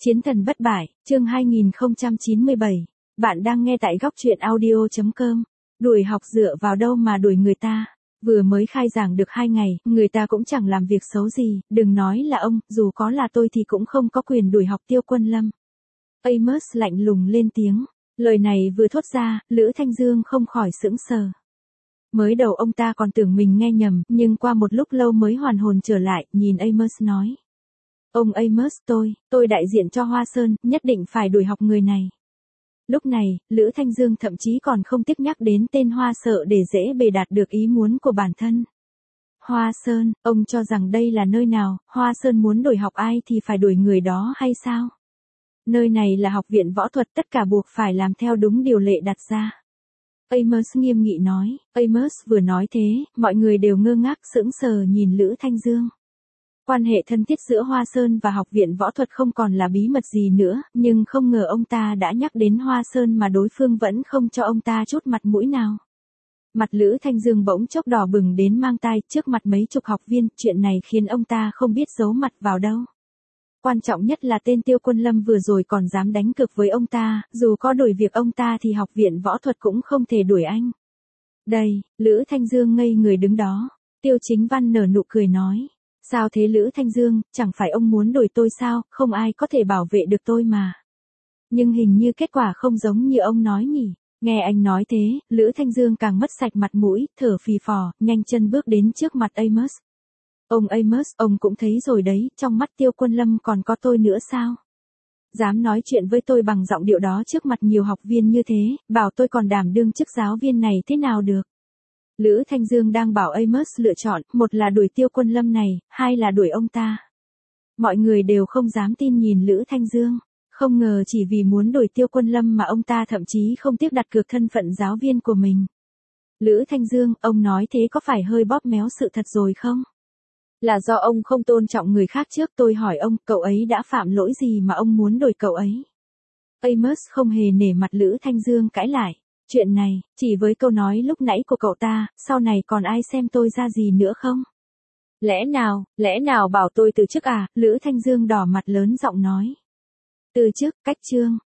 Chiến thần bất bại, chương 2097. Bạn đang nghe tại góc truyện audio.com. Đuổi học dựa vào đâu mà đuổi người ta? Vừa mới khai giảng được 2 ngày, người ta cũng chẳng làm việc xấu gì, đừng nói là ông, dù có là tôi thì cũng không có quyền đuổi học Tiêu Quân Lâm. Amos lạnh lùng lên tiếng. Lời này vừa thốt ra, Lữ Thanh Dương không khỏi sững sờ. Mới đầu ông ta còn tưởng mình nghe nhầm, nhưng qua một lúc lâu mới hoàn hồn trở lại, nhìn Amos nói. Ông Amos, tôi đại diện cho Hoa Sơn, nhất định phải đuổi học người này. Lúc này, Lữ Thanh Dương thậm chí còn không tiếc nhắc đến tên Hoa Sợ để dễ bề đạt được ý muốn của bản thân. Hoa Sơn, ông cho rằng đây là nơi nào, Hoa Sơn muốn đuổi học ai thì phải đuổi người đó hay sao? Nơi này là học viện võ thuật, tất cả buộc phải làm theo đúng điều lệ đặt ra. Amos nghiêm nghị nói. Amos vừa nói thế, mọi người đều ngơ ngác sững sờ nhìn Lữ Thanh Dương. Quan hệ thân thiết giữa Hoa Sơn và học viện võ thuật không còn là bí mật gì nữa, nhưng không ngờ ông ta đã nhắc đến Hoa Sơn mà đối phương vẫn không cho ông ta chút mặt mũi nào. Mặt Lữ Thanh Dương bỗng chốc đỏ bừng đến mang tai trước mặt mấy chục học viên, chuyện này khiến ông ta không biết giấu mặt vào đâu. Quan trọng nhất là tên Tiêu Quân Lâm vừa rồi còn dám đánh cược với ông ta, dù có đuổi việc ông ta thì học viện võ thuật cũng không thể đuổi anh. Đây, Lữ Thanh Dương ngây người đứng đó. Tiêu Chính Văn nở nụ cười nói. Sao thế Lữ Thanh Dương, chẳng phải ông muốn đuổi tôi sao, không ai có thể bảo vệ được tôi mà. Nhưng hình như kết quả không giống như ông nói nhỉ. Nghe anh nói thế, Lữ Thanh Dương càng mất sạch mặt mũi, thở phì phò, nhanh chân bước đến trước mặt Amos. Ông Amos, ông cũng thấy rồi đấy, trong mắt Tiêu Quân Lâm còn có tôi nữa sao? Dám nói chuyện với tôi bằng giọng điệu đó trước mặt nhiều học viên như thế, bảo tôi còn đảm đương chức giáo viên này thế nào được? Lữ Thanh Dương đang bảo Amos lựa chọn, một là đuổi Tiêu Quân Lâm này, hai là đuổi ông ta. Mọi người đều không dám tin nhìn Lữ Thanh Dương, không ngờ chỉ vì muốn đuổi Tiêu Quân Lâm mà ông ta thậm chí không tiếc đặt cược thân phận giáo viên của mình. Lữ Thanh Dương, ông nói thế có phải hơi bóp méo sự thật rồi không? Là do ông không tôn trọng người khác trước, tôi hỏi ông, cậu ấy đã phạm lỗi gì mà ông muốn đuổi cậu ấy? Amos không hề nể mặt Lữ Thanh Dương cãi lại. Chuyện này, chỉ với câu nói lúc nãy của cậu ta, sau này còn ai xem tôi ra gì nữa không? Lẽ nào bảo tôi từ chức à? Lữ Thanh Dương đỏ mặt lớn giọng nói. Từ chức, cách chương.